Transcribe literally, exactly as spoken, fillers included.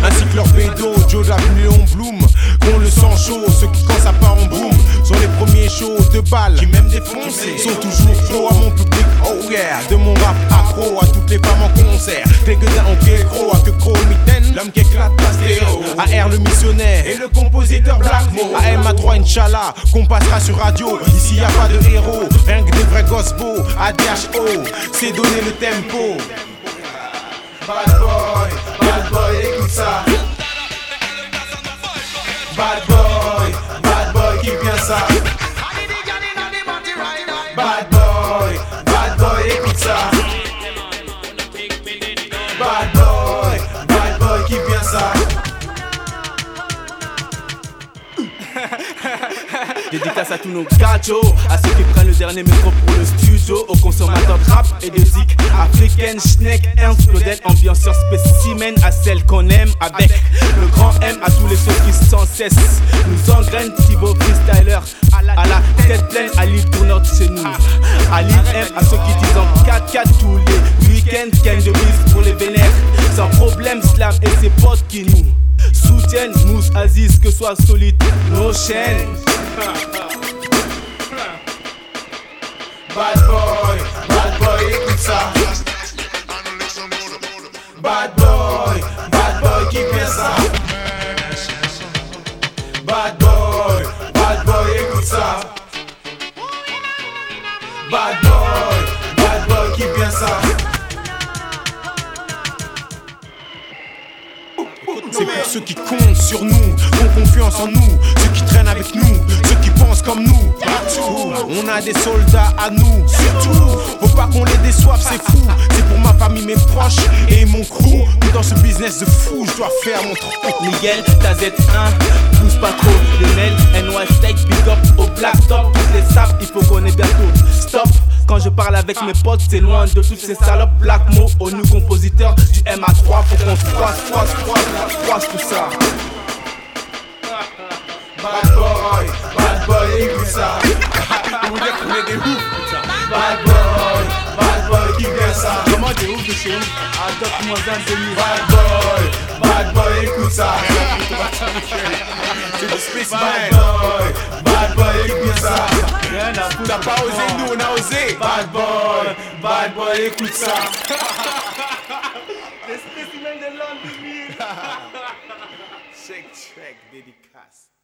ainsi que leur bédo, Joe Jack, Léon Bloom, qu'on le sang chaud, ceux qui quand ça part en boom sont les premiers shows de balles, qui même défoncés, sont toujours pro à mon public, oh yeah, de mon rap accro à toutes les femmes en concert, quelques-uns ont kékro, à que Chromiten, l'homme qui éclate la stéréo, A R le missionnaire et le compositeur Black Mo, A M A trois Inch'Allah, qu'on passera sur radio, ici y a pas de héros, rien que des vrais gosses beaux, A D H O, c'est donner le tempo. Bad boy, bad boy, écoute ça. Bad boy, bad boy, kiffe bien ça. Bad boy, bad boy, écoute ça. Bad boy, bad boy, kiffe bien ça. Dédicace à tous nos gâteaux, à ceux qui prennent le dernier métro pour le studio, aux consommateurs de rap et de zik africaine, schneck, ernst, Claudel, ambianceur spécimen, à celle qu'on aime avec le grand M, à tous les sauces qui sans cesse nous engrainent, Thibaut freestyler, à la tête pleine, à l'île pour notre chez nous, à l'île M, à ceux qui disent en quatre quatre tous les week-ends, Ken de bise pour les vénères, sans problème, Slam et ses potes qui nous soutiennent, Mousse, Aziz, que soit solide nos chaînes. Bad boy, bad boy, écoute ça. Bad boy, bad boy, kiffe bien ça. Bad boy, bad boy, écoute ça. Bad boy, bad boy, kiffe bien ça. C'est pour ceux qui comptent sur nous, ont confiance en nous, ceux qui traînent avec nous, ceux qui pensent comme nous. Partout, on a des soldats à nous, surtout. Faut pas qu'on les déçoive, c'est fou. C'est pour ma famille, mes proches et mon crew. Mais dans ce business de fou, je dois faire mon trou. Miguel, ta Z un, pousse pas trop. Lionel, N Y Steak, big up au black top. Toutes les sapes, il faut qu'on ait bientôt. Stop. Quand je parle avec mes potes, c'est loin de toutes ces salopes. Black Mo, au nu compositeur du M A trois. Faut qu'on froisse, froisse, froisse, froisse tout ça. Bad boy, bad boy, écoute ça. Vous voulez qu'on est des ouf, putain. Bad boy, bad boy, qui vient ça. Comment des ouf de chez nous? Adopte-moi un demi. Bad boy, bad boy, écoute ça. C'est du space bad boy, bad boy, écoute ça. T'as pas osé, nous on a osé. Bad boy, bad boy, écoute ça. Les spécimens de l'an deux mille. Check, check, dédicace.